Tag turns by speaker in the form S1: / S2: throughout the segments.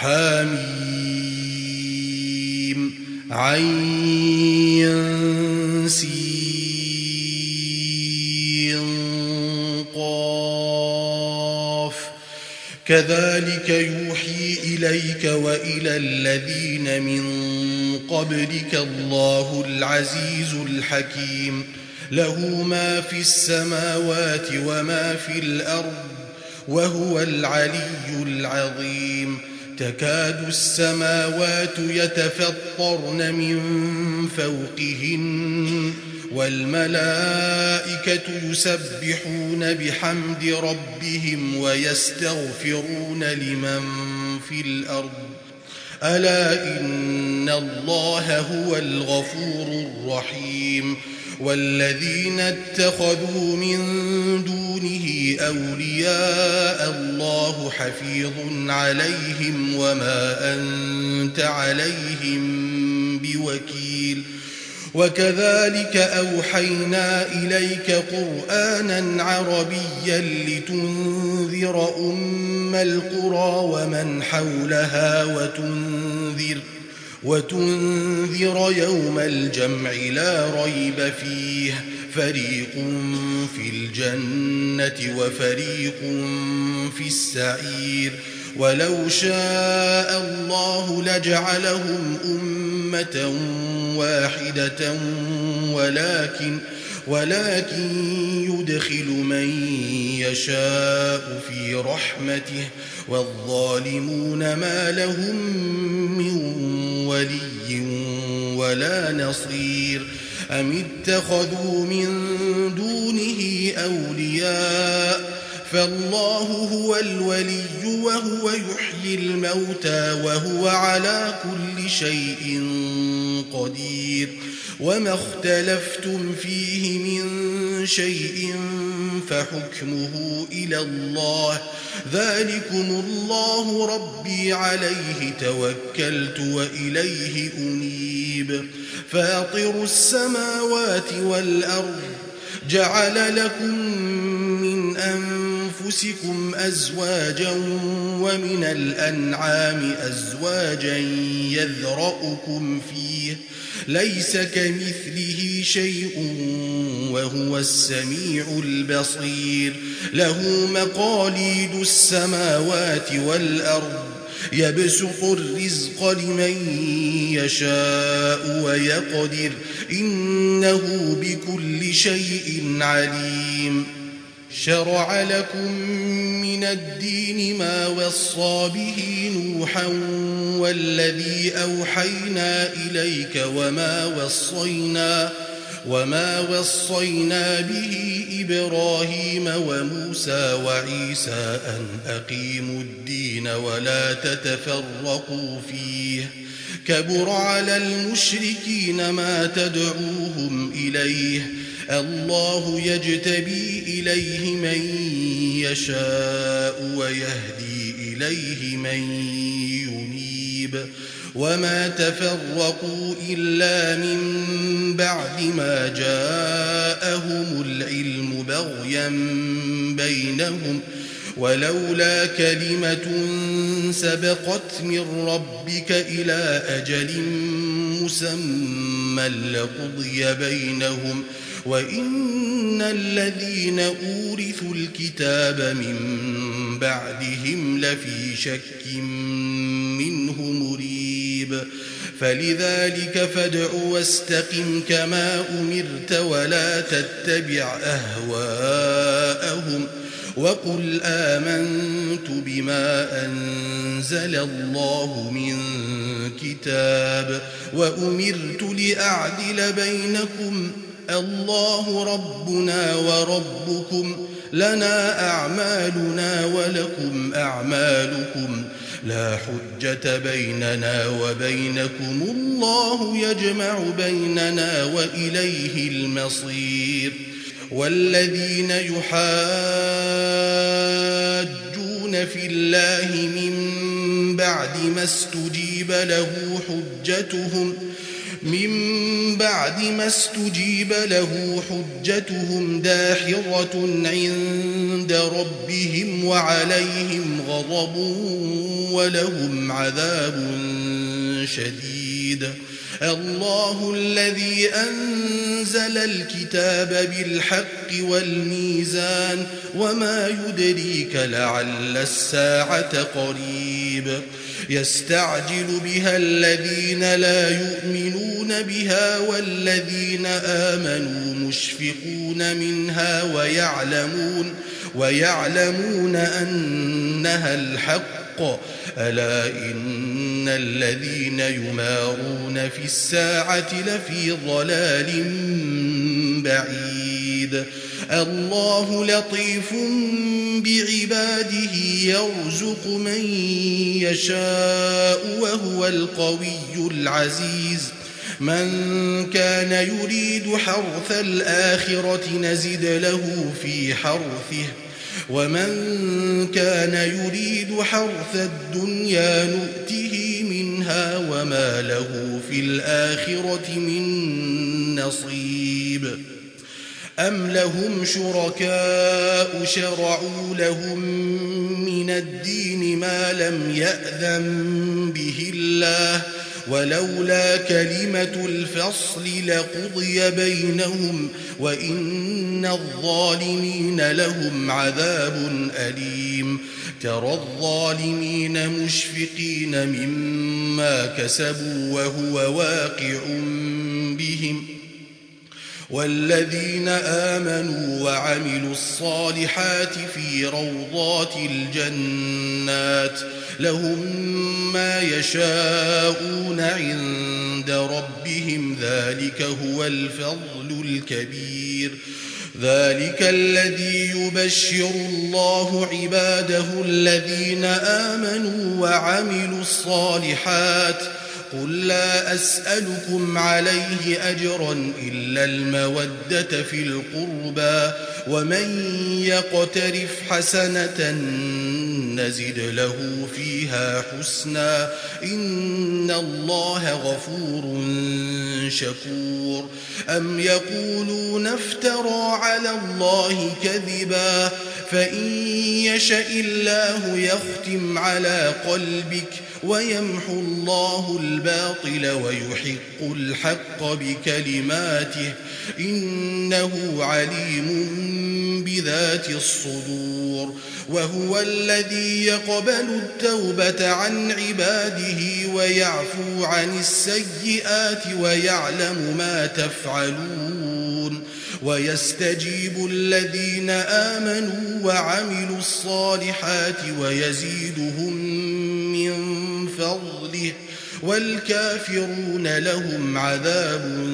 S1: حميم عين سين قاف كذلك يوحي إليك وإلى الذين من قبلك الله العزيز الحكيم له ما في السماوات وما في الأرض وهو العلي العظيم تكاد السماوات يتفطرن من فوقهن والملائكة يسبحون بحمد ربهم ويستغفرون لمن في الأرض ألا إن الله هو الغفور الرحيم والذين اتخذوا من دونه أولياء الله حفيظ عليهم وما أنت عليهم بوكيل وكذلك أوحينا إليك قرآنا عربيا لتنذر أم القرى ومن حولها وتنذر يوم الجمع لا ريب فيه فريق في الجنة وفريق في السعير ولو شاء الله لجعلهم أمة واحدة ولكن يدخل من يشاء في رحمته والظالمون ما لهم من ولي ولا نصير أم اتخذوا من دونه أولياء فالله هو الولي وهو يحيي الموتى وهو على كل شيء قدير وما اختلفتم فيه من شيء فحكمه إلى الله ذلكم الله ربي عليه توكلت وإليه أنيب فاطر السماوات والأرض جعل لكم من أنفسكم أزواجا ومن الأنعام أزواجا يذرأكم فيه ليس كمثله شيء وهو السميع البصير له مقاليد السماوات والأرض يبسط الرزق لمن يشاء ويقدر إنه بكل شيء عليم شرع لكم من الدين ما وصى به نوحا والذي أوحينا إليك وما وصينا به إبراهيم وموسى وعيسى أن أقيموا الدين ولا تتفرقوا فيه كبر على المشركين ما تدعوهم إليه الله يجتبي إليه من يشاء ويهدي إليه من ينيب وما تفرقوا إلا من بعد ما جاءهم العلم بغيا بينهم ولولا كلمة سبقت من ربك إلى أجل مسمى لقضي بينهم وإن الذين أورثوا الكتاب من بعدهم لفي شك منه مريب فلذلك فادع واستقم كما أمرت ولا تتبع أهواءهم وقل آمنت بما أنزل الله من كتاب وأمرت لأعدل بينكم الله ربنا وربكم لنا أعمالنا ولكم أعمالكم لا حجة بيننا وبينكم الله يجمع بيننا وإليه المصير والذين يحاجون في الله من بعد ما استجيب له من بعد ما استجيب له حجتهم داحرة عند ربهم وعليهم غضب ولهم عذاب شديد. الله الذي أنزل الكتاب بالحق والميزان وما يدريك لعل الساعة قريب. يستعجل بها الذين لا يؤمنون بها والذين آمنوا مشفقون منها ويعلمون أنها الحق. ألا إن الذين يمارون في الساعة لفي ضلال بعيد. الله لطيف بعباده يرزق من يشاء وهو القوي العزيز. من كان يريد حرث الآخرة نزد له في حرثه ومن كان يريد حرث الدنيا نؤته منها وما له في الآخرة من نصيب. أم لهم شركاء شرعوا لهم من الدين ما لم يأذن به الله ولولا كلمة الفصل لقضي بينهم وإن الظالمين لهم عذاب أليم. ترى الظالمين مشفقين مما كسبوا وهو واقع بهم والذين آمنوا وعملوا الصالحات في روضات الجنات لهم ما يشاءون عند ربهم ذلك هو الفضل الكبير. ذلك الذي يبشر الله عباده الذين آمنوا وعملوا الصالحات. قل لا أسألكم عليه أجرا إلا المودة في القربى ومن يقترف حسنة نزد له فيها حسنا إن الله غفور شكور. أم يقولون افترى على الله كذبا فإن يشأ الله يختم على قلبك ويمحو الله الباطل ويحق الحق بكلماته إنه عليم بذات الصدور. وهو الذي يقبل التوبة عن عباده ويعفو عن السيئات ويعلم ما تفعلون. ويستجيب الذين آمنوا وعملوا الصالحات ويزيدهم من فضله والكافرون لهم عذاب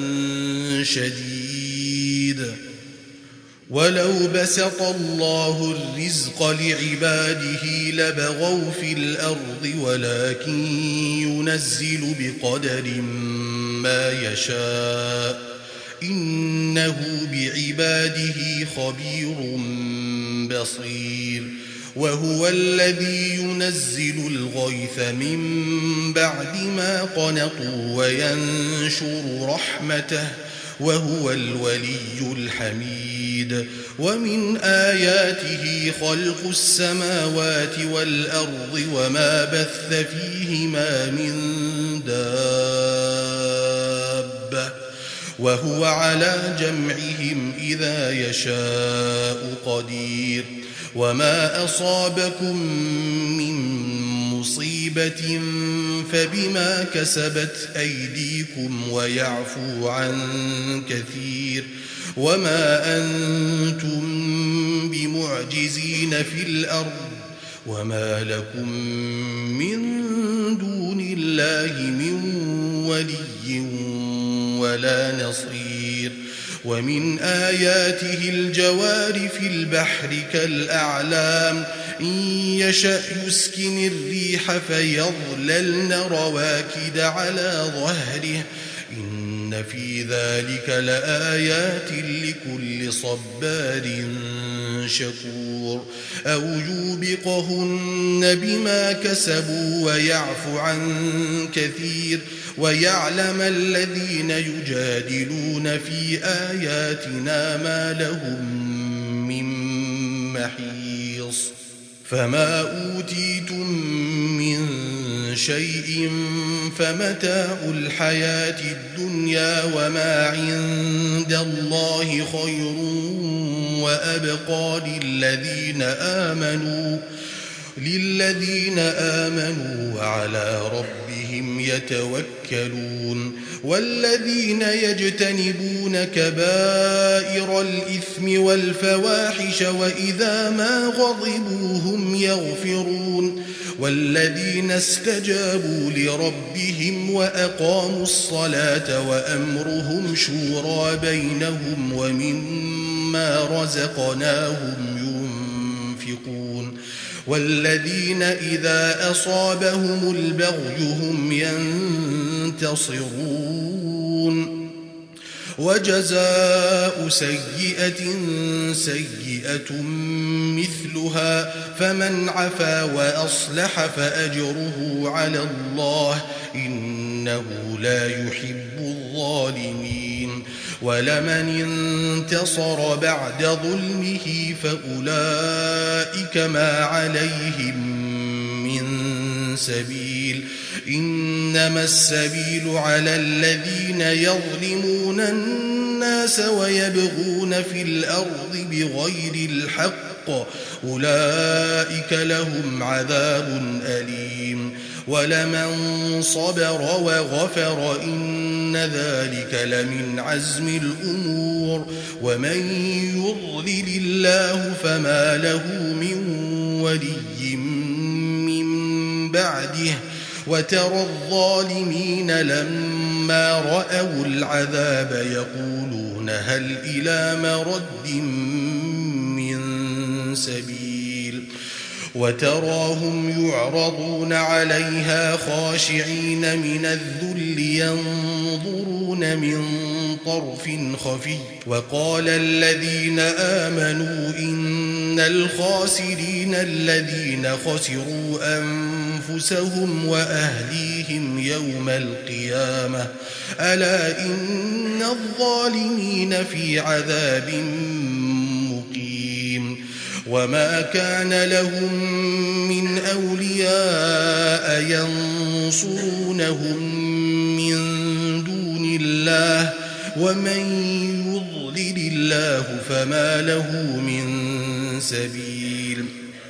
S1: شديد. ولو بسط الله الرزق لعباده لبغوا في الأرض ولكن ينزل بقدر ما يشاء إنه بعباده خبير بصير. وهو الذي ينزل الغيث من بعد ما قنطوا وينشر رحمته وهو الولي الحميد. ومن آياته خلق السماوات والأرض وما بث فيهما من دابة وهو على جمعهم إذا يشاء قدير. وما أصابكم من مصيبة فبما كسبت أيديكم ويعفو عن كثير. وما أنتم بمعجزين في الأرض وما لكم من دون الله من ولي ولا نصير. ومن آياته الجوار في البحر كالأعلام إن يشأ يسكن الريح فيظللن رواكد على ظهره إن إن في ذلك لآيات لكل صبار شكور أو يوبقهن بما كسبوا ويعفو عن كثير ويعلم الذين يجادلون في آياتنا ما لهم من محيص فما أوتيتم من شيء فمتاع الحياة الدنيا وما عند الله خير وأبقى للذين آمنوا وعلى ربهم يتوكلون والذين يجتنبون كبائر الإثم والفواحش وإذا ما غضبوا هم يغفرون والذين استجابوا لربهم وأقاموا الصلاة وأمرهم شورى بينهم ومما رزقناهم ينفقون والذين إذا أصابهم البغي هم ينتصرون وجزاء سيئة سيئة مثلها فمن عفا وأصلح فأجره على الله إنه لا يحب الظالمين ولمن انتصر بعد ظلمه فأولئك ما عليهم من سبيل إنما السبيل على الذين يظلمون الناس ويبغون في الأرض بغير الحق أولئك لهم عذاب أليم ولمن صبر وغفر إن ذلك لمن عزم الأمور ومن يضلل الله فما له من ولي من بعده وترى الظالمين لما رأوا العذاب يقولون هل إلى مرد من سبيل وتراهم يعرضون عليها خاشعين من الذل ينظرون من طرف خفي وقال الذين آمنوا إن الخاسرين الذين خسروا أنفسهم وأهليهم يوم القيامة ألا إن الظالمين في عذاب مقيم وما كان لهم من أولياء ينصرونهم من دون الله ومن يضلل الله فما له من سبيل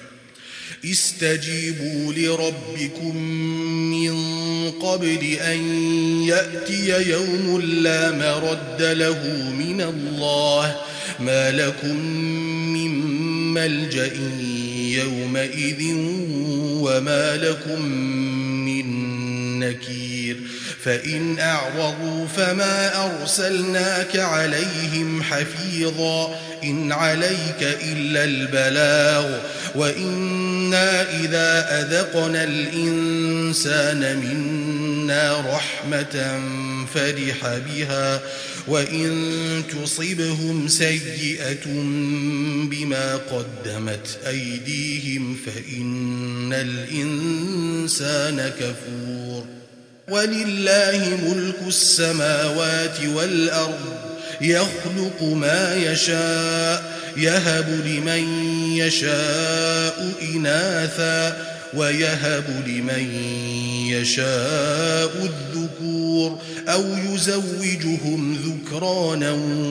S1: استجيبوا لربكم من قبل أن يأتي يوم لا مرد له من الله ما لكم من ملجأ يومئذ وما لكم من نكير فإن أعرضوا فما أرسلناك عليهم حفيظا إن عليك إلا البلاغ وإنا إذا أذقنا الإنسان منا رحمة فرح بها وإن تصبهم سيئة بما قدمت أيديهم فإن الإنسان كفور ولله ملك السماوات والأرض يخلق ما يشاء يهب لمن يشاء إناثا ويهب لمن يشاء الذكور أو يزوجهم ذكرانا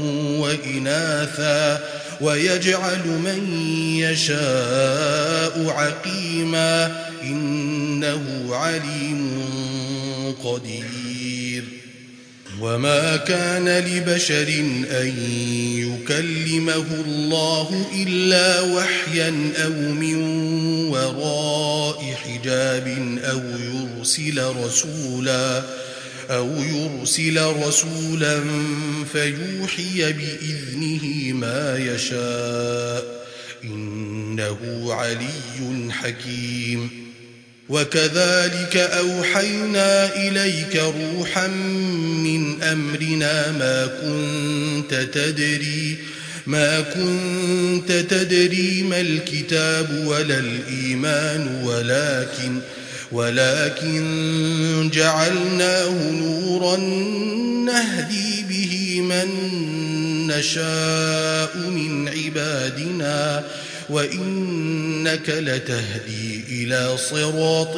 S1: وإناثا ويجعل من يشاء عقيما إنه عليم قدير وما كان لبشر أن يكلمه الله إلا وحيا أو من وراء حجاب أو يرسل رسولا فيوحي بإذنه ما يشاء إنه علي حكيم وكذلك أوحينا إليك روحا من أمرنا ما كنت تدري ما الكتاب ولا الإيمان ولكن جعلناه نورا نهدي به من نشاء من عبادنا وإنك لتهدي إلى صراط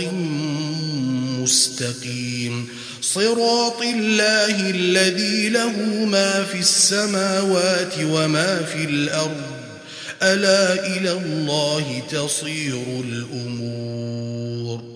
S1: مستقيم صراط الله الذي له ما في السماوات وما في الأرض ألا إلى الله تصير الأمور